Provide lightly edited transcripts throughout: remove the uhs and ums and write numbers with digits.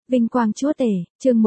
Vinh quang Chúa Tể, chương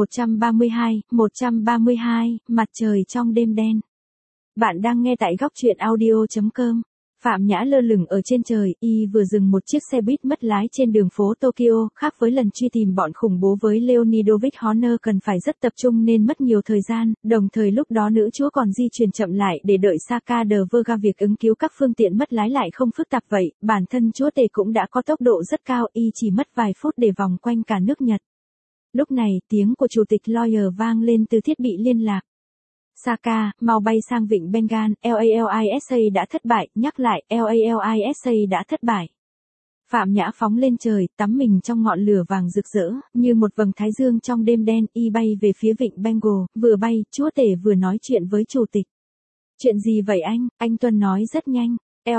132, mặt trời trong đêm đen. Bạn đang nghe tại góc truyện audio.com. Phạm Nhã lơ lửng ở trên trời, y vừa dừng một chiếc xe buýt mất lái trên đường phố Tokyo, khác với lần truy tìm bọn khủng bố với Leonidovich Horner cần phải rất tập trung nên mất nhiều thời gian, đồng thời lúc đó nữ chúa còn di chuyển chậm lại để đợi Saka de Verga. Việc ứng cứu các phương tiện mất lái lại không phức tạp vậy, bản thân chúa tể cũng đã có tốc độ rất cao, y chỉ mất vài phút để vòng quanh cả nước Nhật. Lúc này, tiếng của chủ tịch Lawyer vang lên từ thiết bị liên lạc. Saka, mau bay sang vịnh Bengal, LALISA đã thất bại, nhắc lại, LALISA đã thất bại. Phạm Nhã phóng lên trời, tắm mình trong ngọn lửa vàng rực rỡ, như một vầng thái dương trong đêm đen, y bay về phía vịnh Bengal, vừa bay, chúa tể vừa nói chuyện với chủ tịch. Chuyện gì vậy anh Tuân nói rất nhanh,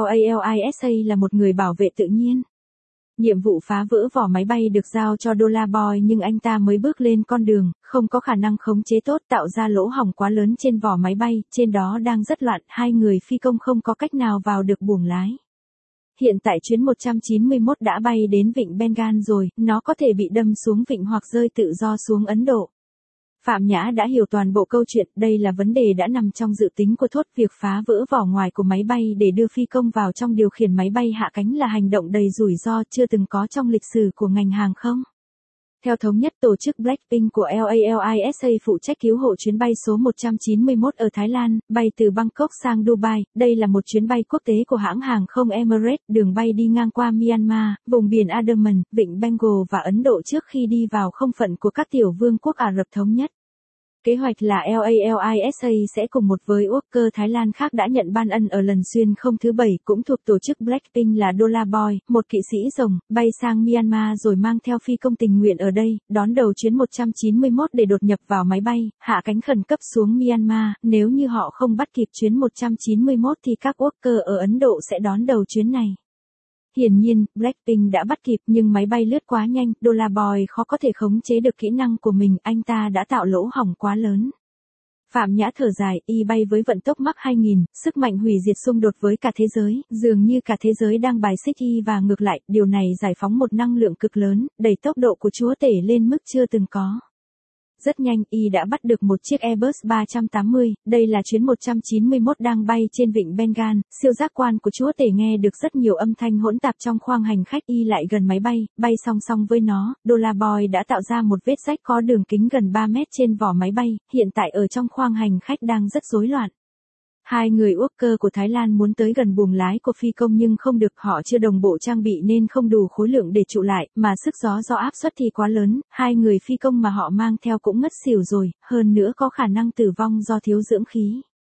LALISA là một người bảo vệ tự nhiên. Nhiệm vụ phá vỡ vỏ máy bay được giao cho Dollar Boy nhưng anh ta mới bước lên con đường, không có khả năng khống chế tốt, tạo ra lỗ hổng quá lớn trên vỏ máy bay, trên đó đang rất loạn, hai người phi công không có cách nào vào được buồng lái. Hiện tại chuyến 191 đã bay đến vịnh Bengal rồi, nó có thể bị đâm xuống vịnh hoặc rơi tự do xuống Ấn Độ. Phạm Nhã đã hiểu toàn bộ câu chuyện, đây là vấn đề đã nằm trong dự tính của Thốt, việc phá vỡ vỏ ngoài của máy bay để đưa phi công vào trong điều khiển máy bay hạ cánh là hành động đầy rủi ro chưa từng có trong lịch sử của ngành hàng không. Theo thống nhất, tổ chức Blackpink của LALISA phụ trách cứu hộ chuyến bay số 191 ở Thái Lan, bay từ Bangkok sang Dubai. Đây là một chuyến bay quốc tế của hãng hàng không Emirates, đường bay đi ngang qua Myanmar, vùng biển Andaman, vịnh Bengal và Ấn Độ trước khi đi vào không phận của các tiểu vương quốc Ả Rập Thống Nhất. Kế hoạch là LALISA sẽ cùng một với worker Thái Lan khác đã nhận ban ân ở lần xuyên không thứ 7 cũng thuộc tổ chức Blackpink là Dollar Boy, một kỵ sĩ rồng, bay sang Myanmar rồi mang theo phi công tình nguyện ở đây, đón đầu chuyến 191 để đột nhập vào máy bay, hạ cánh khẩn cấp xuống Myanmar. Nếu như họ không bắt kịp chuyến 191 thì các worker ở Ấn Độ sẽ đón đầu chuyến này. Hiển nhiên, Blackpink đã bắt kịp nhưng máy bay lướt quá nhanh, Dollar Boy khó có thể khống chế được kỹ năng của mình, anh ta đã tạo lỗ hổng quá lớn. Phạm Nhã thở dài, y bay với vận tốc Mach 2000, sức mạnh hủy diệt xung đột với cả thế giới, dường như cả thế giới đang bài xích y và ngược lại, điều này giải phóng một năng lượng cực lớn, đẩy tốc độ của chúa tể lên mức chưa từng có. Rất nhanh, y đã bắt được một chiếc Airbus 380, đây là chuyến 191 đang bay trên vịnh Bengal, siêu giác quan của chúa tể nghe được rất nhiều âm thanh hỗn tạp trong khoang hành khách, y lại gần máy bay, bay song song với nó, Dollar Boy đã tạo ra một vết rách có đường kính gần 3 mét trên vỏ máy bay, hiện tại ở trong khoang hành khách đang rất rối loạn. Hai người worker của Thái Lan muốn tới gần buồng lái của phi công nhưng không được, họ chưa đồng bộ trang bị nên không đủ khối lượng để trụ lại, mà sức gió do áp suất thì quá lớn, hai người phi công mà họ mang theo cũng ngất xỉu rồi, hơn nữa có khả năng tử vong do thiếu dưỡng khí.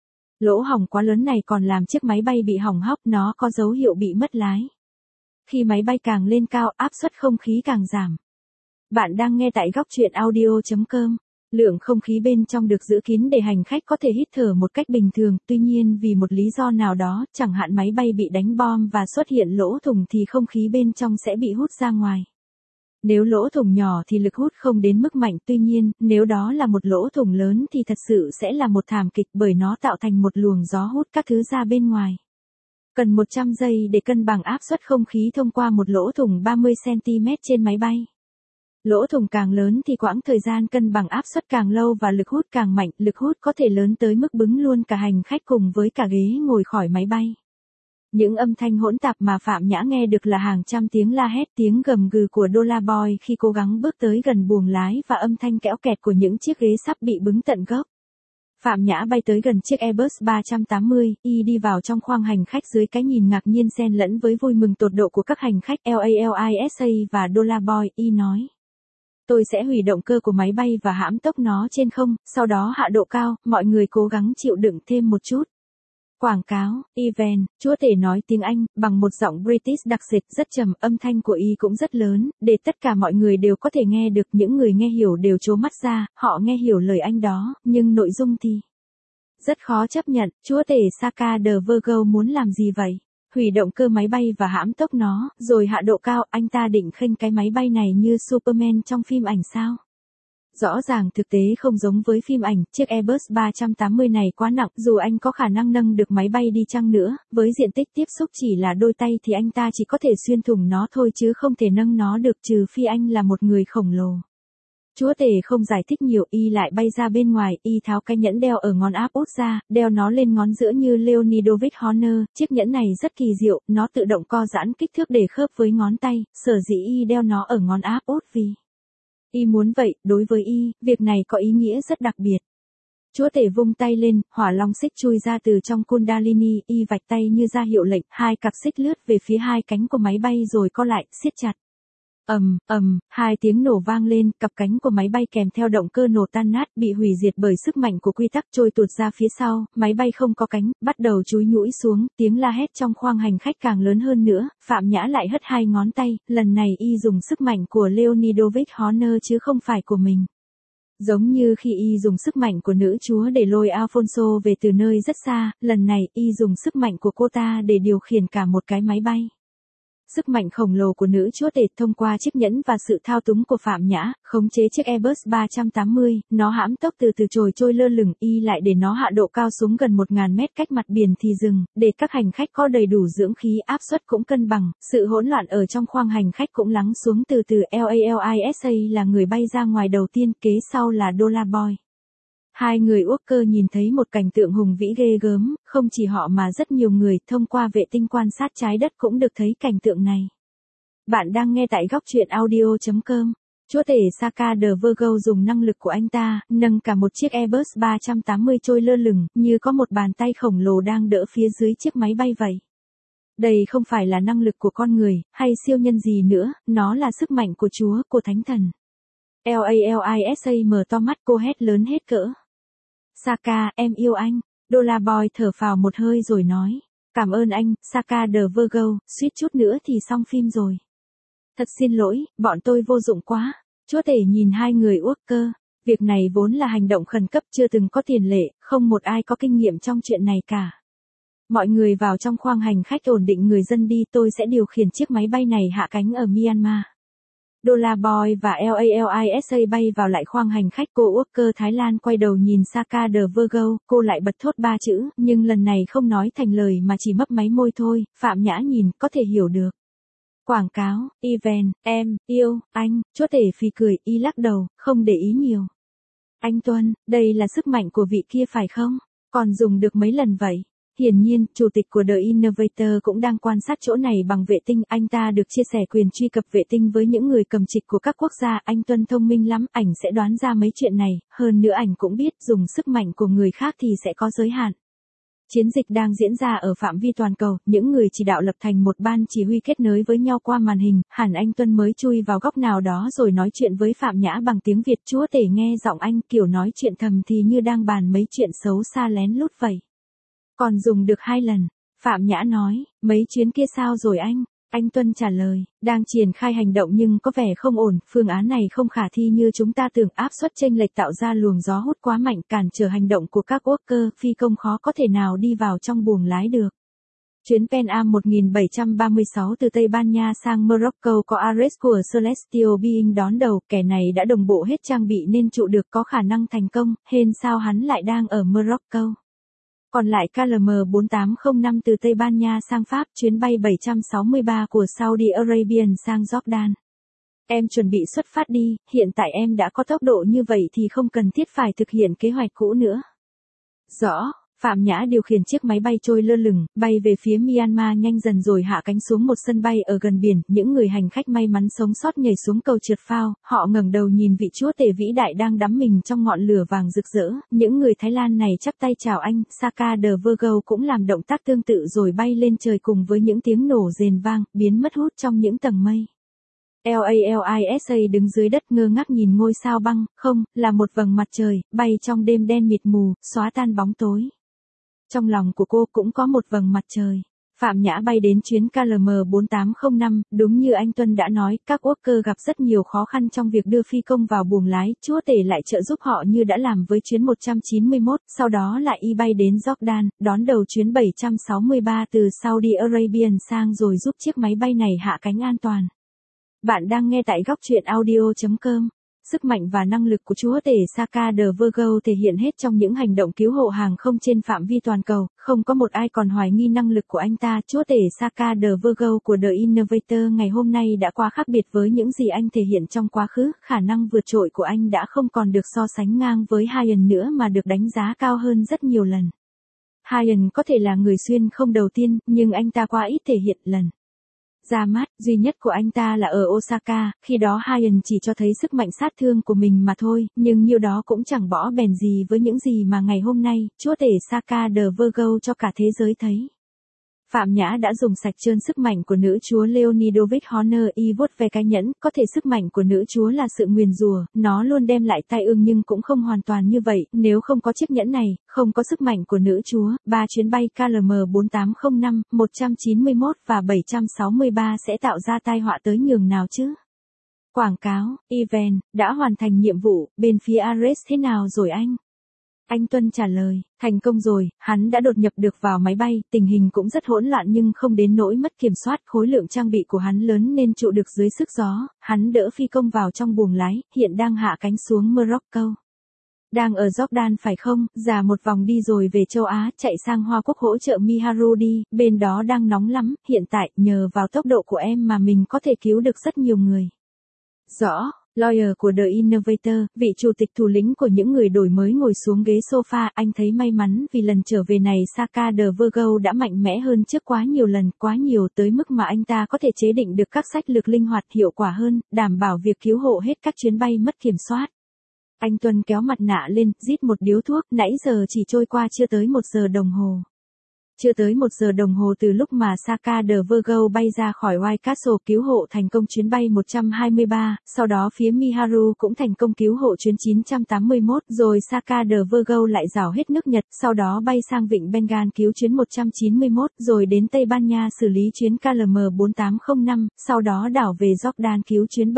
Lỗ hổng quá lớn này còn làm chiếc máy bay bị hỏng hóc, nó có dấu hiệu bị mất lái. Khi máy bay càng lên cao, áp suất không khí càng giảm. Bạn đang nghe tại góc truyện audio.com. Lượng không khí bên trong được giữ kín để hành khách có thể hít thở một cách bình thường, tuy nhiên vì một lý do nào đó, chẳng hạn máy bay bị đánh bom và xuất hiện lỗ thủng thì không khí bên trong sẽ bị hút ra ngoài. Nếu lỗ thủng nhỏ thì lực hút không đến mức mạnh, tuy nhiên, nếu đó là một lỗ thủng lớn thì thật sự sẽ là một thảm kịch bởi nó tạo thành một luồng gió hút các thứ ra bên ngoài. Cần 100 giây để cân bằng áp suất không khí thông qua một lỗ thủng 30 cm trên máy bay. Lỗ thủng càng lớn thì quãng thời gian cân bằng áp suất càng lâu và lực hút càng mạnh, lực hút có thể lớn tới mức bứng luôn cả hành khách cùng với cả ghế ngồi khỏi máy bay. Những âm thanh hỗn tạp mà Phạm Nhã nghe được là hàng trăm tiếng la hét, tiếng gầm gừ của Dollar Boy khi cố gắng bước tới gần buồng lái và âm thanh kẽo kẹt của những chiếc ghế sắp bị bứng tận gốc. Phạm Nhã bay tới gần chiếc Airbus 380, y đi vào trong khoang hành khách dưới cái nhìn ngạc nhiên xen lẫn với vui mừng tột độ của các hành khách LALISA và Dollar Boy, y nói. Tôi sẽ hủy động cơ của máy bay và hãm tốc nó trên không, sau đó hạ độ cao, mọi người cố gắng chịu đựng thêm một chút. Quảng cáo, event, chúa tể nói tiếng Anh, bằng một giọng British đặc sệt, rất trầm, âm thanh của y cũng rất lớn, để tất cả mọi người đều có thể nghe được, những người nghe hiểu đều trố mắt ra, họ nghe hiểu lời anh đó, nhưng nội dung thì rất khó chấp nhận. Chúa tể Saka de Verga muốn làm gì vậy? Hủy động cơ máy bay và hãm tốc nó, rồi hạ độ cao, anh ta định khênh cái máy bay này như Superman trong phim ảnh sao? Rõ ràng thực tế không giống với phim ảnh, chiếc Airbus 380 này quá nặng, dù anh có khả năng nâng được máy bay đi chăng nữa, với diện tích tiếp xúc chỉ là đôi tay thì anh ta chỉ có thể xuyên thủng nó thôi chứ không thể nâng nó được, trừ phi anh là một người khổng lồ. Chúa tể không giải thích nhiều, y lại bay ra bên ngoài, y tháo cái nhẫn đeo ở ngón áp út ra, đeo nó lên ngón giữa như Leonidovich Horner, chiếc nhẫn này rất kỳ diệu, nó tự động co giãn kích thước để khớp với ngón tay, sở dĩ y đeo nó ở ngón áp út vì y muốn vậy, đối với y, việc này có ý nghĩa rất đặc biệt. Chúa tể vung tay lên, hỏa long xích chui ra từ trong Kundalini, y vạch tay như ra hiệu lệnh, hai cặp xích lướt về phía hai cánh của máy bay rồi co lại, siết chặt. Hai tiếng nổ vang lên, cặp cánh của máy bay kèm theo động cơ nổ tan nát, bị hủy diệt bởi sức mạnh của quy tắc trôi tuột ra phía sau, máy bay không có cánh, bắt đầu chúi nhũi xuống, tiếng la hét trong khoang hành khách càng lớn hơn nữa, Phạm Nhã lại hất hai ngón tay, lần này y dùng sức mạnh của Leonidovich Horner chứ không phải của mình. Giống như khi y dùng sức mạnh của nữ chúa để lôi Alfonso về từ nơi rất xa, lần này y dùng sức mạnh của cô ta để điều khiển cả một cái máy bay. Sức mạnh khổng lồ của nữ chúa tể thông qua chiếc nhẫn và sự thao túng của Phạm Nhã, khống chế chiếc Airbus 380, nó hãm tốc từ từ trôi lơ lửng, y lại để nó hạ độ cao xuống gần 1.000 mét cách mặt biển thì dừng, để các hành khách có đầy đủ dưỡng khí, áp suất cũng cân bằng, sự hỗn loạn ở trong khoang hành khách cũng lắng xuống từ từ. LALISA là người bay ra ngoài đầu tiên, kế sau là Dollar Boy. Hai người Walker nhìn thấy một cảnh tượng hùng vĩ ghê gớm, không chỉ họ mà rất nhiều người thông qua vệ tinh quan sát trái đất cũng được thấy cảnh tượng này. Bạn đang nghe tại góc truyện audio.com. Chúa tể Saka de Virgo dùng năng lực của anh ta, nâng cả một chiếc Airbus 380 trôi lơ lửng, như có một bàn tay khổng lồ đang đỡ phía dưới chiếc máy bay vậy. Đây không phải là năng lực của con người, hay siêu nhân gì nữa, nó là sức mạnh của Chúa, của Thánh Thần. LALISA mở to mắt, cô hét lớn hết cỡ. Saka, em yêu anh. Dollar Boy thở phào một hơi rồi nói. Cảm ơn anh, Saka de Virgo, suýt chút nữa thì xong phim rồi. Thật xin lỗi, bọn tôi vô dụng quá. Chúa tể nhìn hai người Walker. Việc này vốn là hành động khẩn cấp chưa từng có tiền lệ, không một ai có kinh nghiệm trong chuyện này cả. Mọi người vào trong khoang hành khách ổn định người dân đi, tôi sẽ điều khiển chiếc máy bay này hạ cánh ở Myanmar. Dollar Boy và LALISA bay vào lại khoang hành khách. Cô Walker Thái Lan quay đầu nhìn Saka de Virgo, cô lại bật thốt ba chữ, nhưng lần này không nói thành lời mà chỉ mấp máy môi thôi. Phạm Nhã nhìn, có thể hiểu được. Quảng cáo, event, em, yêu, anh, chúa tể phì cười, y lắc đầu, không để ý nhiều. Anh Tuân, đây là sức mạnh của vị kia phải không? Còn dùng được mấy lần vậy? Hiển nhiên, chủ tịch của The Innovator cũng đang quan sát chỗ này bằng vệ tinh, anh ta được chia sẻ quyền truy cập vệ tinh với những người cầm trịch của các quốc gia, anh Tuân thông minh lắm, ảnh sẽ đoán ra mấy chuyện này, hơn nữa ảnh cũng biết dùng sức mạnh của người khác thì sẽ có giới hạn. Chiến dịch đang diễn ra ở phạm vi toàn cầu, những người chỉ đạo lập thành một ban chỉ huy kết nối với nhau qua màn hình, hẳn anh Tuân mới chui vào góc nào đó rồi nói chuyện với Phạm Nhã bằng tiếng Việt. Chúa tể nghe giọng anh kiểu nói chuyện thầm thì như đang bàn mấy chuyện xấu xa lén lút vậy. Còn dùng được 2 lần. Phạm Nhã nói, mấy chuyến kia sao rồi anh? Anh Tuân trả lời, đang triển khai hành động nhưng có vẻ không ổn, phương án này không khả thi như chúng ta tưởng, áp suất chênh lệch tạo ra luồng gió hút quá mạnh cản trở hành động của các Walker, phi công khó có thể nào đi vào trong buồng lái được. Chuyến Pan Am 1736 từ Tây Ban Nha sang Morocco có Ares của Celestial Being đón đầu, kẻ này đã đồng bộ hết trang bị nên trụ được, có khả năng thành công, hên sao hắn lại đang ở Morocco. Còn lại KLM4805 từ Tây Ban Nha sang Pháp, chuyến bay 763 của Saudi Arabian sang Jordan. Em chuẩn bị xuất phát đi, hiện tại em đã có tốc độ như vậy thì không cần thiết phải thực hiện kế hoạch cũ nữa. Rõ. Phạm Nhã điều khiển chiếc máy bay trôi lơ lửng, bay về phía Myanmar nhanh dần rồi hạ cánh xuống một sân bay ở gần biển, những người hành khách may mắn sống sót nhảy xuống cầu trượt phao, họ ngẩng đầu nhìn vị chúa tể vĩ đại đang đắm mình trong ngọn lửa vàng rực rỡ, những người Thái Lan này chắp tay chào anh. Saka de Virgo cũng làm động tác tương tự rồi bay lên trời cùng với những tiếng nổ rền vang, biến mất hút trong những tầng mây. LALISA đứng dưới đất ngơ ngác nhìn ngôi sao băng, không, là một vầng mặt trời, bay trong đêm đen mịt mù, xóa tan bóng tối. Trong lòng của cô cũng có một vầng mặt trời. Phạm Nhã bay đến chuyến KLM4805, đúng như anh Tuân đã nói, các Walker gặp rất nhiều khó khăn trong việc đưa phi công vào buồng lái, chúa tể lại trợ giúp họ như đã làm với chuyến 191, sau đó lại y bay đến Jordan, đón đầu chuyến 763 từ Saudi Arabian sang rồi giúp chiếc máy bay này hạ cánh an toàn. Bạn đang nghe tại góc truyện audio.com. sức mạnh và năng lực của chúa tể Saka the Virgo thể hiện hết trong những hành động cứu hộ hàng không trên phạm vi toàn cầu, không có một ai còn hoài nghi năng lực của anh ta. Chúa tể Saka the Virgo của The Innovator ngày hôm nay đã quá khác biệt với những gì anh thể hiện trong quá khứ, khả năng vượt trội của anh đã không còn được so sánh ngang với Hyen nữa mà được đánh giá cao hơn rất nhiều lần. Hyen có thể là người xuyên không đầu tiên, nhưng anh ta quá ít thể hiện lần ra mắt duy nhất của anh ta là ở Osaka, khi đó Hyen chỉ cho thấy sức mạnh sát thương của mình mà thôi, nhưng nhiêu đó cũng chẳng bỏ bèn gì với những gì mà ngày hôm nay, chúa tể Saka the Virgo cho cả thế giới thấy. Phạm Nhã đã dùng sạch trơn sức mạnh của nữ chúa Leonidovich Honor y vuốt về cái nhẫn, có thể sức mạnh của nữ chúa là sự nguyền rủa, nó luôn đem lại tai ương nhưng cũng không hoàn toàn như vậy, nếu không có chiếc nhẫn này, không có sức mạnh của nữ chúa, 3 chuyến bay KLM 4805, 191 và 763 sẽ tạo ra tai họa tới nhường nào chứ? Quảng cáo, event, đã hoàn thành nhiệm vụ, bên phía Ares thế nào rồi anh? Anh Tuân trả lời, thành công rồi, hắn đã đột nhập được vào máy bay, tình hình cũng rất hỗn loạn nhưng không đến nỗi mất kiểm soát, khối lượng trang bị của hắn lớn nên trụ được dưới sức gió, hắn đỡ phi công vào trong buồng lái, hiện đang hạ cánh xuống Morocco. Đang ở Jordan phải không, giả một vòng đi rồi về châu Á, chạy sang Hoa Quốc hỗ trợ Miharu đi, bên đó đang nóng lắm, hiện tại, nhờ vào tốc độ của em mà mình có thể cứu được rất nhiều người. Rõ. Lawyer của The Innovator, vị chủ tịch thủ lĩnh của những người đổi mới ngồi xuống ghế sofa, anh thấy may mắn vì lần trở về này Saka the Virgo đã mạnh mẽ hơn trước quá nhiều lần, quá nhiều tới mức mà anh ta có thể chế định được các sách lược linh hoạt hiệu quả hơn, đảm bảo việc cứu hộ hết các chuyến bay mất kiểm soát. Anh Tuân kéo mặt nạ lên, rít một điếu thuốc, nãy giờ chỉ trôi qua chưa tới 1 giờ đồng hồ. Chưa tới 1 giờ đồng hồ từ lúc mà Saka the Virgo bay ra khỏi White Castle cứu hộ thành công chuyến bay 123, sau đó phía Miharu cũng thành công cứu hộ chuyến 981, rồi Saka the Virgo lại rảo hết nước Nhật, sau đó bay sang vịnh Bengal cứu chuyến 191, rồi đến Tây Ban Nha xử lý chuyến KLM 4805, sau đó đảo về Jordan cứu chuyến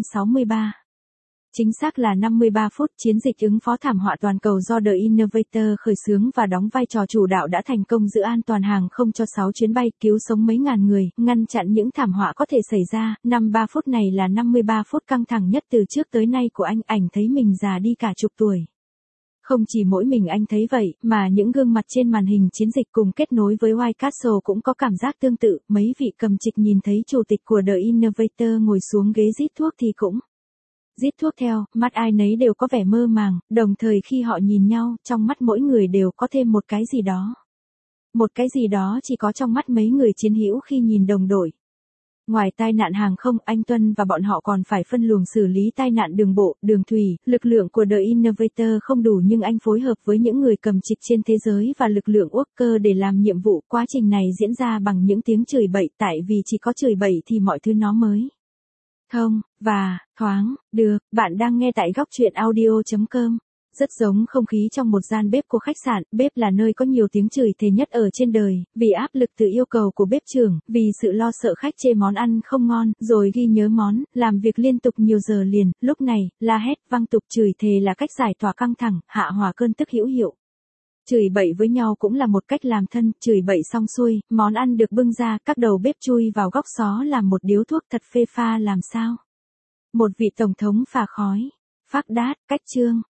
763. Chính xác là 53 phút, chiến dịch ứng phó thảm họa toàn cầu do The Innovator khởi xướng và đóng vai trò chủ đạo đã thành công giữ an toàn hàng không cho 6 chuyến bay, cứu sống mấy ngàn người, ngăn chặn những thảm họa có thể xảy ra. 53 phút này là 53 phút căng thẳng nhất từ trước tới nay của anh, ảnh thấy mình già đi cả chục tuổi. Không chỉ mỗi mình anh thấy vậy, mà những gương mặt trên màn hình chiến dịch cùng kết nối với White Castle cũng có cảm giác tương tự, mấy vị cầm trịch nhìn thấy chủ tịch của The Innovator ngồi xuống ghế rít thuốc thì cũng rít thuốc theo, mắt ai nấy đều có vẻ mơ màng, đồng thời khi họ nhìn nhau, trong mắt mỗi người đều có thêm một cái gì đó. Một cái gì đó chỉ có trong mắt mấy người chiến hữu khi nhìn đồng đội. Ngoài tai nạn hàng không, anh Tuân và bọn họ còn phải phân luồng xử lý tai nạn đường bộ, đường thủy, lực lượng của The Innovator không đủ nhưng anh phối hợp với những người cầm trịch trên thế giới và lực lượng worker để làm nhiệm vụ. Quá trình này diễn ra bằng những tiếng chửi bậy, tại vì chỉ có chửi bậy thì mọi thứ nó mới thông và thoáng được. Bạn đang nghe tại góc truyện audio.com. Rất giống không khí trong một gian bếp của khách sạn, bếp là nơi có nhiều tiếng chửi thề nhất ở trên đời, vì áp lực từ yêu cầu của bếp trưởng, vì sự lo sợ khách chê món ăn không ngon, rồi ghi nhớ món, làm việc liên tục nhiều giờ liền, lúc này, la hét, văng tục chửi thề là cách giải tỏa căng thẳng, hạ hòa cơn tức hữu hiệu. Chửi bậy với nhau cũng là một cách làm thân, chửi bậy xong xuôi, món ăn được bưng ra, các đầu bếp chui vào góc xó làm một điếu thuốc thật phê pha làm sao. Một vị tổng thống phà khói, phác đát, cách chương.